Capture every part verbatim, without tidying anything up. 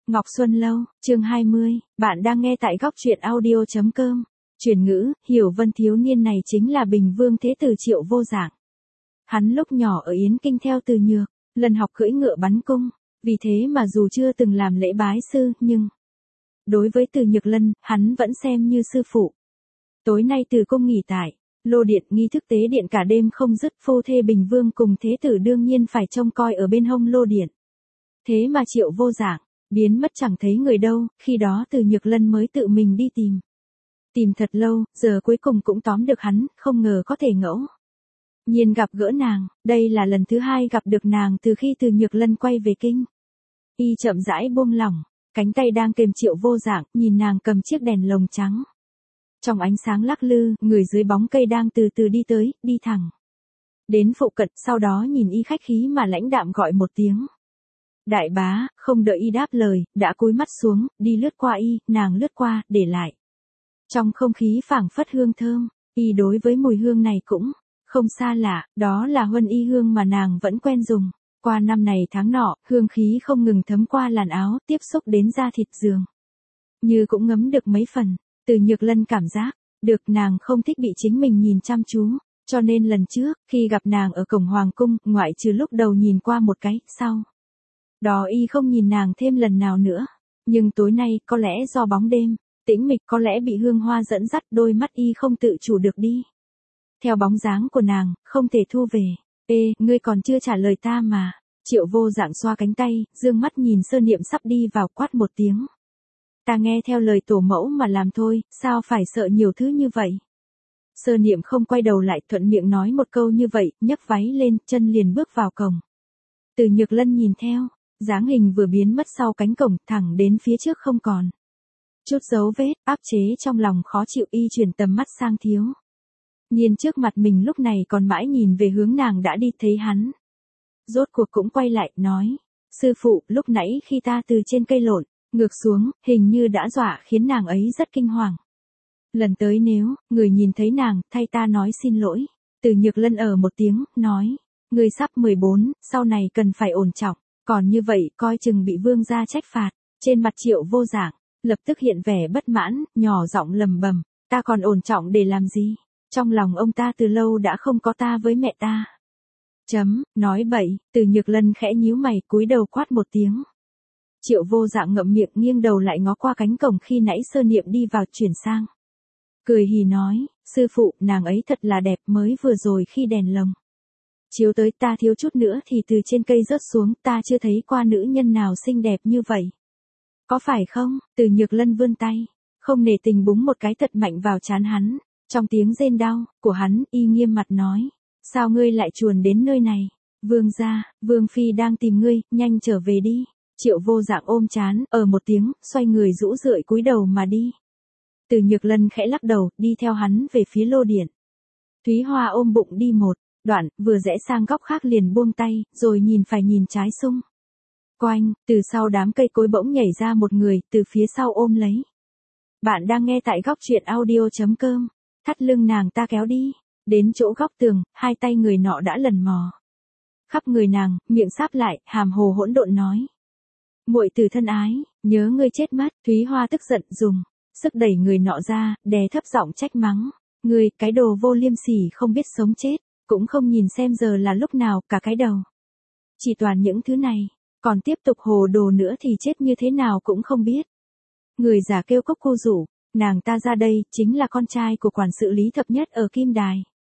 Ngọc Xuân Lâu, chương hai mươi, bạn đang nghe tại góc truyện audio chấm com. Chuyển ngữ, Hiểu Vân thiếu niên này chính là Bình Vương Thế Tử Triệu Vô Dạng. Hắn lúc nhỏ ở Yến Kinh theo Từ Nhược, lần học cưỡi ngựa bắn cung, vì thế mà dù chưa từng làm lễ bái sư, nhưng đối với Từ Nhược Lân, hắn vẫn xem như sư phụ. Tối nay Từ cung nghỉ tại Lô Điện, nghi thức tế điện cả đêm không dứt, phu thê Bình Vương cùng Thế Tử đương nhiên phải trông coi ở bên hông Lô Điện. Thế mà Triệu Vô Dạng biến mất chẳng thấy người đâu, khi đó Từ Nhược Lân mới tự mình đi tìm. Tìm thật lâu, giờ cuối cùng cũng tóm được hắn, không ngờ có thể ngẫu nhiên gặp gỡ nàng, đây là lần thứ hai gặp được nàng từ khi Từ Nhược Lân quay về kinh. Y chậm rãi buông lỏng, cánh tay đang kềm Triệu Vô Dạng, nhìn nàng cầm chiếc đèn lồng trắng. Trong ánh sáng lắc lư, người dưới bóng cây đang từ từ đi tới, đi thẳng đến phụ cận, sau đó nhìn Y khách khí mà lãnh đạm gọi một tiếng. Đại bá, không đợi Y đáp lời, đã cúi mắt xuống, đi lướt qua Y, nàng lướt qua, để lại trong không khí phảng phất hương thơm. Y đối với mùi hương này cũng không xa lạ, đó là huân y hương mà nàng vẫn quen dùng. Qua năm này tháng nọ, hương khí không ngừng thấm qua làn áo, tiếp xúc đến da thịt giường. Như cũng ngấm được mấy phần. Từ Nhược Lân cảm giác được nàng không thích bị chính mình nhìn chăm chú, cho nên lần trước, khi gặp nàng ở cổng hoàng cung, ngoại trừ lúc đầu nhìn qua một cái, sau đó Y không nhìn nàng thêm lần nào nữa. Nhưng tối nay, có lẽ do bóng đêm tĩnh mịch, có lẽ bị hương hoa dẫn dắt, đôi mắt Y không tự chủ được đi theo bóng dáng của nàng, không thể thu về. Ê, ngươi còn chưa trả lời ta mà. Triệu Vô Dạng xoa cánh tay, dương mắt nhìn Sơ Niệm sắp đi vào, quát một tiếng. Ta nghe theo lời tổ mẫu mà làm thôi, sao phải sợ nhiều thứ như vậy? Sơ Niệm không quay đầu lại, thuận miệng nói một câu như vậy, nhấc váy lên, chân liền bước vào cổng. Từ Nhược Lân nhìn theo, dáng hình vừa biến mất sau cánh cổng, thẳng đến phía trước không còn chút dấu vết, áp chế trong lòng khó chịu. Y chuyển tầm mắt sang Thiếu Niên trước mặt mình lúc này còn mãi nhìn về hướng nàng đã đi, thấy hắn rốt cuộc cũng quay lại, nói: Sư phụ, lúc nãy khi ta từ trên cây lộn ngược xuống, hình như đã dọa khiến nàng ấy rất kinh hoàng. Lần tới nếu người nhìn thấy nàng, thay ta nói xin lỗi. Từ Nhược Lân ở một tiếng, nói: Người sắp mười bốn, sau này cần phải ổn trọng, còn như vậy coi chừng bị vương gia trách phạt. Trên mặt Triệu Vô Dạng lập tức hiện vẻ bất mãn, nhỏ giọng lầm bầm: Ta còn ổn trọng để làm gì? Trong lòng ông ta từ lâu đã không có ta với mẹ ta. Chấm, nói bậy. Từ Nhược Lân khẽ nhíu mày, cúi đầu quát một tiếng. Triệu Vô Dạng ngậm miệng, nghiêng đầu lại ngó qua cánh cổng khi nãy Sơ Niệm đi vào, chuyển sang cười hì nói: Sư phụ, nàng ấy thật là đẹp, mới vừa rồi khi đèn lồng chiếu tới, ta thiếu chút nữa thì từ trên cây rớt xuống, ta chưa thấy qua nữ nhân nào xinh đẹp như vậy. Có phải không? Từ Nhược Lân vươn tay, không nể tình búng một cái thật mạnh vào trán hắn. Trong tiếng rên đau của hắn, Y nghiêm mặt nói: Sao ngươi lại chuồn đến nơi này? Vương gia, Vương phi đang tìm ngươi, nhanh trở về đi. Triệu Vô Dạng ôm trán, ở một tiếng, xoay người rũ rượi cúi đầu mà đi. Từ Nhược Lân khẽ lắc đầu, đi theo hắn về phía Lô Điện. Thúy Hoa ôm bụng đi một đoạn, vừa rẽ sang góc khác liền buông tay, rồi nhìn phải nhìn trái xung quanh. Từ sau đám cây cối bỗng nhảy ra một người, từ phía sau ôm lấy. Bạn đang nghe tại góc truyện audio chấm com. Thắt lưng nàng ta kéo đi đến chỗ góc tường, hai tay người nọ đã lần mò khắp người nàng, miệng sáp lại, hàm hồ hỗn độn nói: Muội tử thân ái, nhớ ngươi chết mất. Thúy Hoa tức giận dùng sức đẩy người nọ ra, đè thấp giọng trách mắng: Ngươi, cái đồ vô liêm sỉ, không biết sống chết, cũng không nhìn xem giờ là lúc nào, cả cái đầu chỉ toàn những thứ này, còn tiếp tục hồ đồ nữa thì chết như thế nào cũng không biết. Người già kêu cốc cô rủ, nàng ta ra đây chính là con trai của quản sự Lý Thập Nhất ở Kim Đài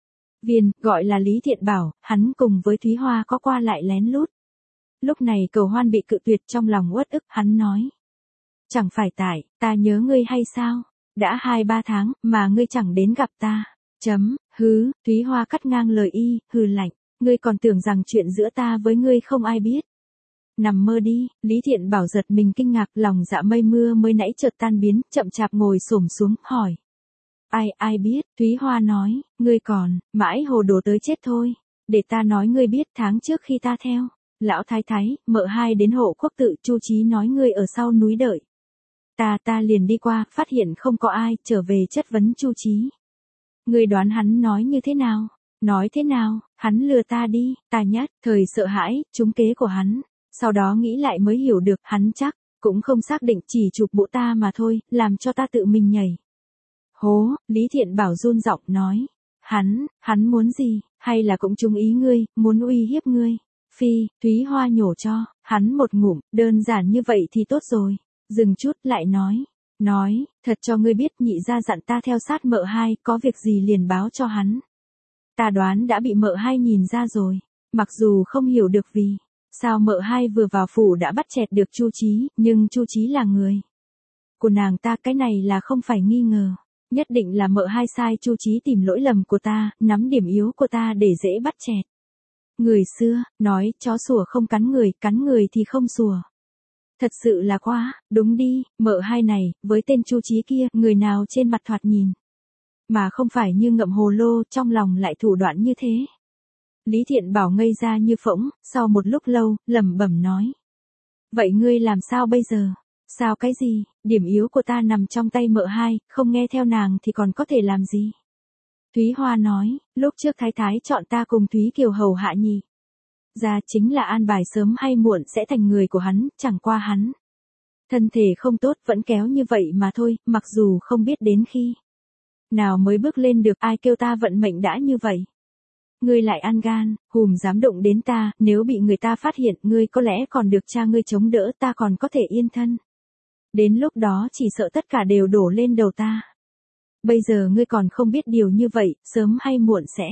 Viên, gọi là Lý Thiện Bảo. Hắn cùng với Thúy Hoa có qua lại lén lút. Lúc này Cầu Hoan bị cự tuyệt, trong lòng uất ức, hắn nói: Chẳng phải tại ta nhớ ngươi hay sao? Đã hai ba tháng mà ngươi chẳng đến gặp ta. Chấm, hứ. Thúy Hoa cắt ngang lời Y, hừ lạnh: Ngươi còn tưởng rằng chuyện giữa ta với ngươi không ai biết? Nằm mơ đi. Lý Thiện Bảo giật mình kinh ngạc, lòng dạ mây mưa mới nãy chợt tan biến, chậm chạp ngồi xổm xuống, hỏi: Ai, ai biết? Thúy Hoa nói: Ngươi còn mãi hồ đồ tới chết thôi. Để ta nói ngươi biết, tháng trước khi ta theo lão thái thái, mợ hai đến Hộ Quốc Tự, Chu Chí nói ngươi ở sau núi đợi ta, ta liền đi qua, phát hiện không có ai, trở về chất vấn Chu Chí. Ngươi đoán hắn nói như thế nào? Nói thế nào? Hắn lừa ta đi. Ta nhất thời sợ hãi trúng kế của hắn, sau đó nghĩ lại mới hiểu được, hắn chắc Cũng không xác định, chỉ chụp bộ ta mà thôi, làm cho ta tự mình nhảy. Hố, Lý Thiện Bảo run giọng nói. Hắn, hắn muốn gì, hay là cũng chung ý ngươi, muốn uy hiếp ngươi? Phi, Thúy Hoa nhổ cho, hắn một ngụm, đơn giản như vậy thì tốt rồi. Dừng chút lại nói. Nói, thật cho ngươi biết nhị gia dặn ta theo sát mợ hai, có việc gì liền báo cho hắn. Ta đoán đã bị mợ hai nhìn ra rồi, mặc dù không hiểu được vì sao mợ hai vừa vào phủ đã bắt chẹt được Chu Chí, nhưng Chu Chí là người của nàng ta, cái này là không phải nghi ngờ. Nhất định là mợ hai sai Chu Chí tìm lỗi lầm của ta, nắm điểm yếu của ta để dễ bắt chẹt. Người xưa, nói, chó sủa không cắn người, cắn người thì không sủa. Thật sự là quá, đúng đi, mợ hai này, với tên Chu Chí kia, người nào trên mặt thoạt nhìn. Mà không phải như ngậm hồ lô, trong lòng lại thủ đoạn như thế. Lý Thiện Bảo ngây ra như phỗng, sau một lúc lâu, lẩm bẩm nói. Vậy ngươi làm sao bây giờ? Sao cái gì, điểm yếu của ta nằm trong tay mợ hai, không nghe theo nàng thì còn có thể làm gì? Thúy Hoa nói, lúc trước thái thái chọn ta cùng Thúy Kiều hầu hạ nhị gia chính là an bài sớm hay muộn sẽ thành người của hắn, chẳng qua hắn thân thể không tốt vẫn kéo như vậy mà thôi, mặc dù không biết đến khi nào mới bước lên được, ai kêu ta vận mệnh đã như vậy. Ngươi lại ăn gan, hùm dám động đến ta, nếu bị người ta phát hiện, ngươi có lẽ còn được cha ngươi chống đỡ, ta còn có thể yên thân. Đến lúc đó chỉ sợ tất cả đều đổ lên đầu ta. Bây giờ ngươi còn không biết điều như vậy, sớm hay muộn sẽ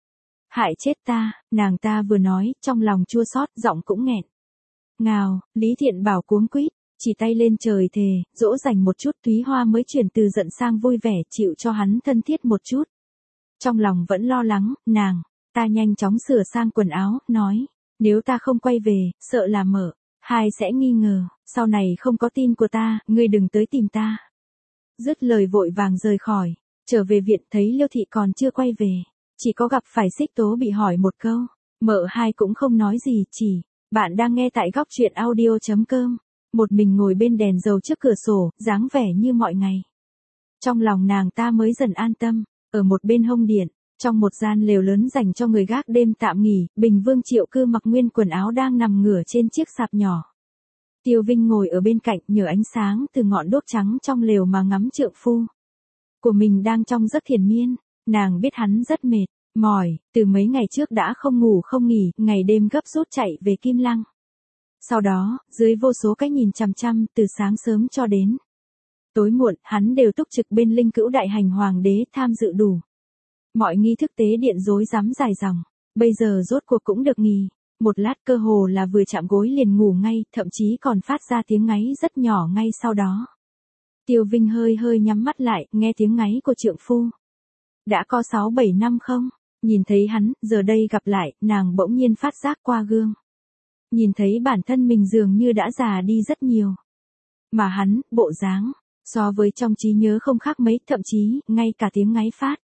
hại chết ta. Nàng ta vừa nói, trong lòng chua xót, giọng cũng nghẹn ngào. Lý Thiện Bảo cuống quýt, chỉ tay lên trời thề, dỗ dành một chút. Thúy Hoa mới chuyển từ giận sang vui vẻ, chịu cho hắn thân thiết một chút. Trong lòng vẫn lo lắng, nàng ta nhanh chóng sửa sang quần áo, nói, nếu ta không quay về, sợ là mợ hai sẽ nghi ngờ, sau này không có tin của ta, ngươi đừng tới tìm ta. Dứt lời vội vàng rời khỏi, trở về viện thấy Liêu thị còn chưa quay về, chỉ có gặp phải Xích Tố bị hỏi một câu, mợ hai cũng không nói gì, chỉ, bạn đang nghe tại góc truyện audio chấm com, một mình ngồi bên đèn dầu trước cửa sổ, dáng vẻ như mọi ngày. Trong lòng nàng ta mới dần an tâm, ở một bên hông điện, trong một gian lều lớn dành cho người gác đêm tạm nghỉ, Bình Vương Triệu Cư mặc nguyên quần áo đang nằm ngửa trên chiếc sạp nhỏ. Tiêu Vinh ngồi ở bên cạnh, nhờ ánh sáng từ ngọn đuốc trắng trong lều mà ngắm trượng phu của mình đang trong giấc thiền miên. Nàng biết hắn rất mệt, mỏi, từ mấy ngày trước đã không ngủ không nghỉ, ngày đêm gấp rút chạy về Kim Lăng. Sau đó, dưới vô số cái nhìn chằm chằm, từ sáng sớm cho đến tối muộn, hắn đều túc trực bên linh cữu đại hành hoàng đế, tham dự đủ mọi nghi thức tế điện rối rắm dài dòng. Bây giờ rốt cuộc cũng được nghỉ. Một lát cơ hồ là vừa chạm gối liền ngủ ngay, thậm chí còn phát ra tiếng ngáy rất nhỏ ngay sau đó. Tiêu Vinh hơi hơi nhắm mắt lại, nghe tiếng ngáy của trượng phu. Đã có sáu bảy năm không? Nhìn thấy hắn, giờ đây gặp lại, nàng bỗng nhiên phát giác qua gương. Nhìn thấy bản thân mình dường như đã già đi rất nhiều. Mà hắn, bộ dáng, so với trong trí nhớ không khác mấy, thậm chí, ngay cả tiếng ngáy phát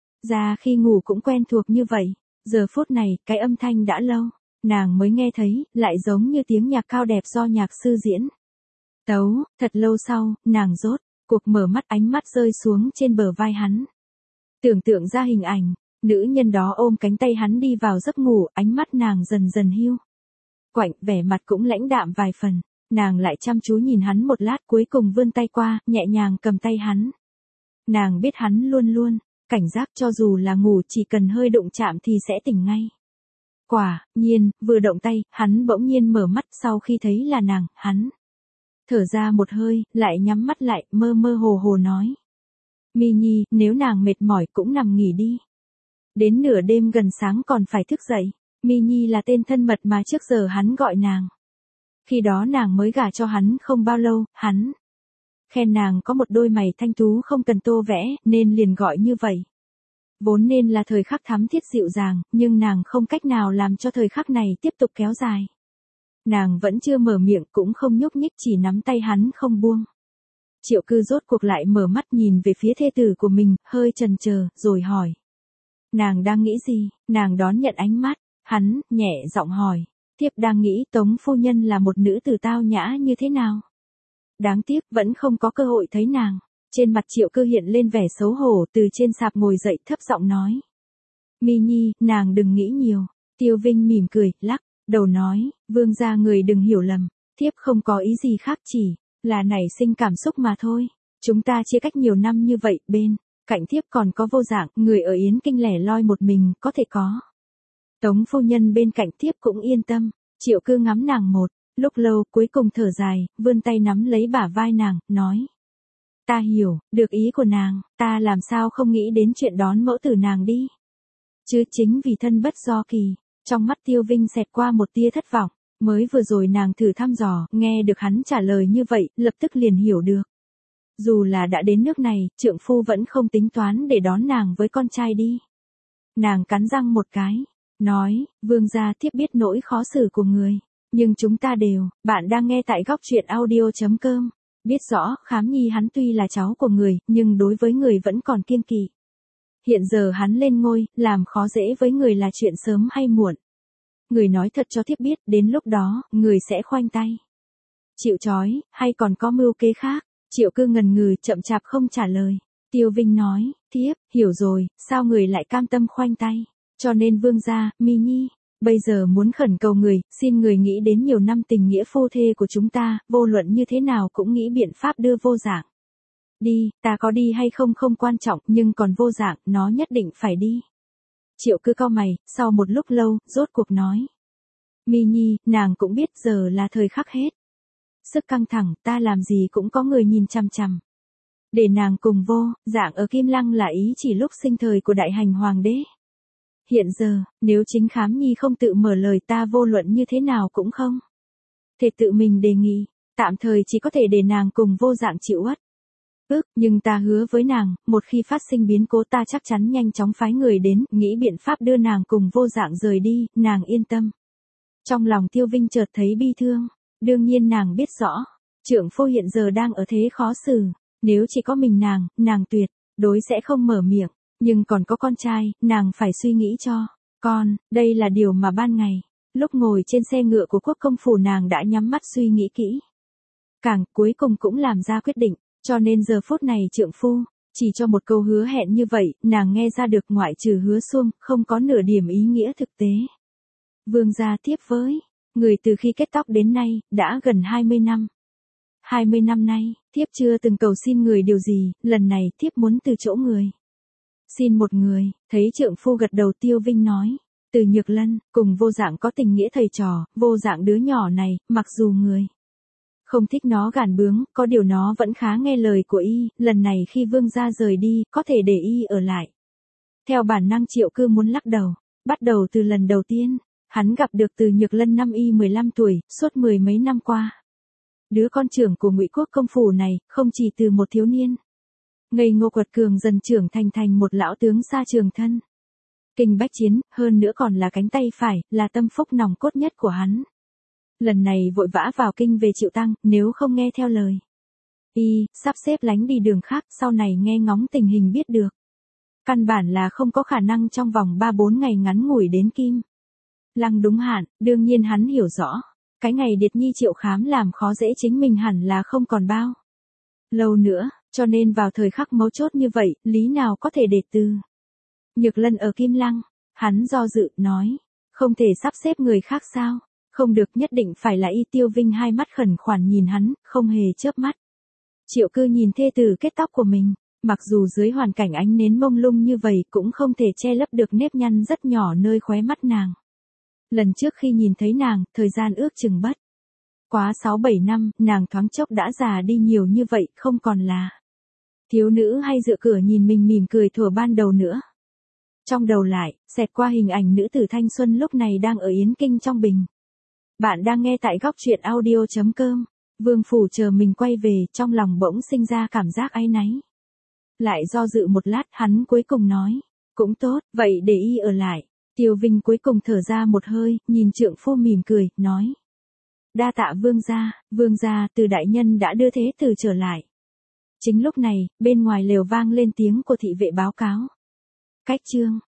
ra khi ngủ cũng quen thuộc như vậy. Giờ phút này, cái âm thanh đã lâu nàng mới nghe thấy, lại giống như tiếng nhạc cao đẹp do nhạc sư diễn tấu. Thật lâu sau, nàng rốt cuộc mở mắt, ánh mắt rơi xuống trên bờ vai hắn. Tưởng tượng ra hình ảnh, nữ nhân đó ôm cánh tay hắn đi vào giấc ngủ, ánh mắt nàng dần dần hiu quạnh, vẻ mặt cũng lãnh đạm vài phần. Nàng lại chăm chú nhìn hắn một lát, cuối cùng vươn tay qua, nhẹ nhàng cầm tay hắn. Nàng biết hắn luôn luôn cảnh giác, cho dù là ngủ chỉ cần hơi đụng chạm thì sẽ tỉnh ngay. Quả nhiên, vừa động tay, hắn bỗng nhiên mở mắt, sau khi thấy là nàng, hắn thở ra một hơi, lại nhắm mắt lại, mơ mơ hồ hồ nói. Mi Nhi, nếu nàng mệt mỏi cũng nằm nghỉ đi. Đến nửa đêm gần sáng còn phải thức dậy. Mi Nhi là tên thân mật mà trước giờ hắn gọi nàng. Khi đó nàng mới gả cho hắn không bao lâu, hắn khen nàng có một đôi mày thanh tú không cần tô vẽ, nên liền gọi như vậy. Vốn nên là thời khắc thắm thiết dịu dàng, nhưng nàng không cách nào làm cho thời khắc này tiếp tục kéo dài. Nàng vẫn chưa mở miệng, cũng không nhúc nhích, chỉ nắm tay hắn không buông. Triệu Cư rốt cuộc lại mở mắt nhìn về phía thê tử của mình, hơi chần chờ, rồi hỏi. Nàng đang nghĩ gì? Nàng đón nhận ánh mắt hắn, nhẹ giọng hỏi. Thiếp đang nghĩ Tống phu nhân là một nữ tử tao nhã như thế nào? Đáng tiếc, vẫn không có cơ hội thấy nàng. Trên mặt Triệu Cư hiện lên vẻ xấu hổ, từ trên sạp ngồi dậy, thấp giọng nói. Mi Nhi, nàng đừng nghĩ nhiều. Tiêu Vinh mỉm cười, lắc đầu nói, vương gia người đừng hiểu lầm. Thiếp không có ý gì khác, chỉ là nảy sinh cảm xúc mà thôi. Chúng ta chia cách nhiều năm như vậy, bên cạnh thiếp còn có Vô Dạng, người ở Yến Kinh lẻ loi một mình, có thể có Tống phu nhân bên cạnh thiếp cũng yên tâm. Triệu Cư ngắm nàng một lúc lâu, cuối cùng thở dài, vươn tay nắm lấy bả vai nàng, nói. Ta hiểu được ý của nàng, ta làm sao không nghĩ đến chuyện đón mẫu tử nàng đi. Chứ chính vì thân bất do kỳ. Trong mắt Tiêu Vinh xẹt qua một tia thất vọng, mới vừa rồi nàng thử thăm dò, nghe được hắn trả lời như vậy, lập tức liền hiểu được. Dù là đã đến nước này, trượng phu vẫn không tính toán để đón nàng với con trai đi. Nàng cắn răng một cái, nói, vương gia thiếp biết nỗi khó xử của người, nhưng chúng ta đều, bạn đang nghe tại góc truyện audio chấm com, biết rõ, Khám Nhi hắn tuy là cháu của người, nhưng đối với người vẫn còn kiêng kỵ. Hiện giờ hắn lên ngôi, làm khó dễ với người là chuyện sớm hay muộn. Người nói thật cho thiếp biết, đến lúc đó, người sẽ khoanh tay chịu trói, hay còn có mưu kế khác. Triệu Cư ngần ngừ, chậm chạp không trả lời. Tiêu Vinh nói, thiếp, hiểu rồi, sao người lại cam tâm khoanh tay. Cho nên vương gia, Mi Nhi, bây giờ muốn khẩn cầu người, xin người nghĩ đến nhiều năm tình nghĩa phu thê của chúng ta, vô luận như thế nào cũng nghĩ biện pháp đưa Vô Dạng đi, ta có đi hay không không quan trọng, nhưng còn Vô Dạng, nó nhất định phải đi. Triệu Cư cau mày, sau một lúc lâu, rốt cuộc nói. Mi Nhi, nàng cũng biết giờ là thời khắc hết sức căng thẳng, ta làm gì cũng có người nhìn chằm chằm. Để nàng cùng Vô Dạng ở Kim Lăng là ý chỉ lúc sinh thời của đại hành hoàng đế. Hiện giờ, nếu chính Khám Nhi không tự mở lời, ta vô luận như thế nào cũng không thể tự mình đề nghị, tạm thời chỉ có thể để nàng cùng Vô Dạng chịu uất ức, nhưng ta hứa với nàng, một khi phát sinh biến cố ta chắc chắn nhanh chóng phái người đến, nghĩ biện pháp đưa nàng cùng Vô Dạng rời đi, nàng yên tâm. Trong lòng Tiêu Vinh chợt thấy bi thương, đương nhiên nàng biết rõ, trượng phu hiện giờ đang ở thế khó xử, nếu chỉ có mình nàng, nàng tuyệt đối sẽ không mở miệng, nhưng còn có con trai, nàng phải suy nghĩ cho con, đây là điều mà ban ngày, lúc ngồi trên xe ngựa của quốc công phủ nàng đã nhắm mắt suy nghĩ kỹ. Càng cuối cùng cũng làm ra quyết định, cho nên giờ phút này trượng phu, chỉ cho một câu hứa hẹn như vậy, nàng nghe ra được ngoại trừ hứa xuông, không có nửa điểm ý nghĩa thực tế. Vương gia tiếp với, người từ khi kết tóc đến nay, đã gần hai mươi năm. hai mươi năm nay, thiếp chưa từng cầu xin người điều gì, lần này thiếp muốn từ chỗ người. Xin một người, thấy trượng phu gật đầu Tiêu Vinh nói, từ Nhược Lân, cùng Vô Dạng có tình nghĩa thầy trò, Vô Dạng đứa nhỏ này, mặc dù người không thích nó gàn bướng, có điều nó vẫn khá nghe lời của y, lần này khi vương gia rời đi, có thể để y ở lại. Theo bản năng Triệu Cư muốn lắc đầu, bắt đầu từ lần đầu tiên, hắn gặp được Từ Nhược Lân năm y mười lăm tuổi, suốt mười mấy năm qua. Đứa con trưởng của Ngụy Quốc công phủ này, không chỉ từ một thiếu niên ngây ngô quật cường dần trưởng thành thành một lão tướng xa trường thân. Kinh bách chiến, hơn nữa còn là cánh tay phải, là tâm phúc nòng cốt nhất của hắn. Lần này vội vã vào kinh về chịu tang, nếu không nghe theo lời y, sắp xếp lánh đi đường khác, sau này nghe ngóng tình hình biết được. Căn bản là không có khả năng trong vòng ba bốn ngày ngắn ngủi đến Kim Lăng đúng hạn, đương nhiên hắn hiểu rõ. Cái ngày Điệt Nhi triệu khám làm khó dễ chính mình hẳn là không còn bao lâu nữa, cho nên vào thời khắc mấu chốt như vậy, lý nào có thể để Từ Nhược Lân ở Kim Lăng. Hắn do dự, nói, không thể sắp xếp người khác sao? Không được, nhất định phải là y. Tiêu Vinh hai mắt khẩn khoản nhìn hắn, không hề chớp mắt. Triệu Cư nhìn thê tử kết tóc của mình, mặc dù dưới hoàn cảnh ánh nến mông lung như vậy cũng không thể che lấp được nếp nhăn rất nhỏ nơi khóe mắt nàng. Lần trước khi nhìn thấy nàng, thời gian ước chừng bất quá sáu bảy năm, nàng thoáng chốc đã già đi nhiều như vậy, không còn là thiếu nữ hay dựa cửa nhìn mình mỉm cười thuở ban đầu nữa. Trong đầu lại, xẹt qua hình ảnh nữ tử thanh xuân lúc này đang ở Yến Kinh trong bình. Bạn đang nghe tại góc truyện audio chấm com. Vương phủ chờ mình quay về, trong lòng bỗng sinh ra cảm giác áy náy. Lại do dự một lát, hắn cuối cùng nói, cũng tốt, vậy để y ở lại. Tiêu Vinh cuối cùng thở ra một hơi, nhìn trượng phu mỉm cười, nói. Đa tạ vương gia, vương gia, Từ đại nhân đã đưa thế tử trở lại. Chính lúc này, bên ngoài lều vang lên tiếng của thị vệ báo cáo. Cách chương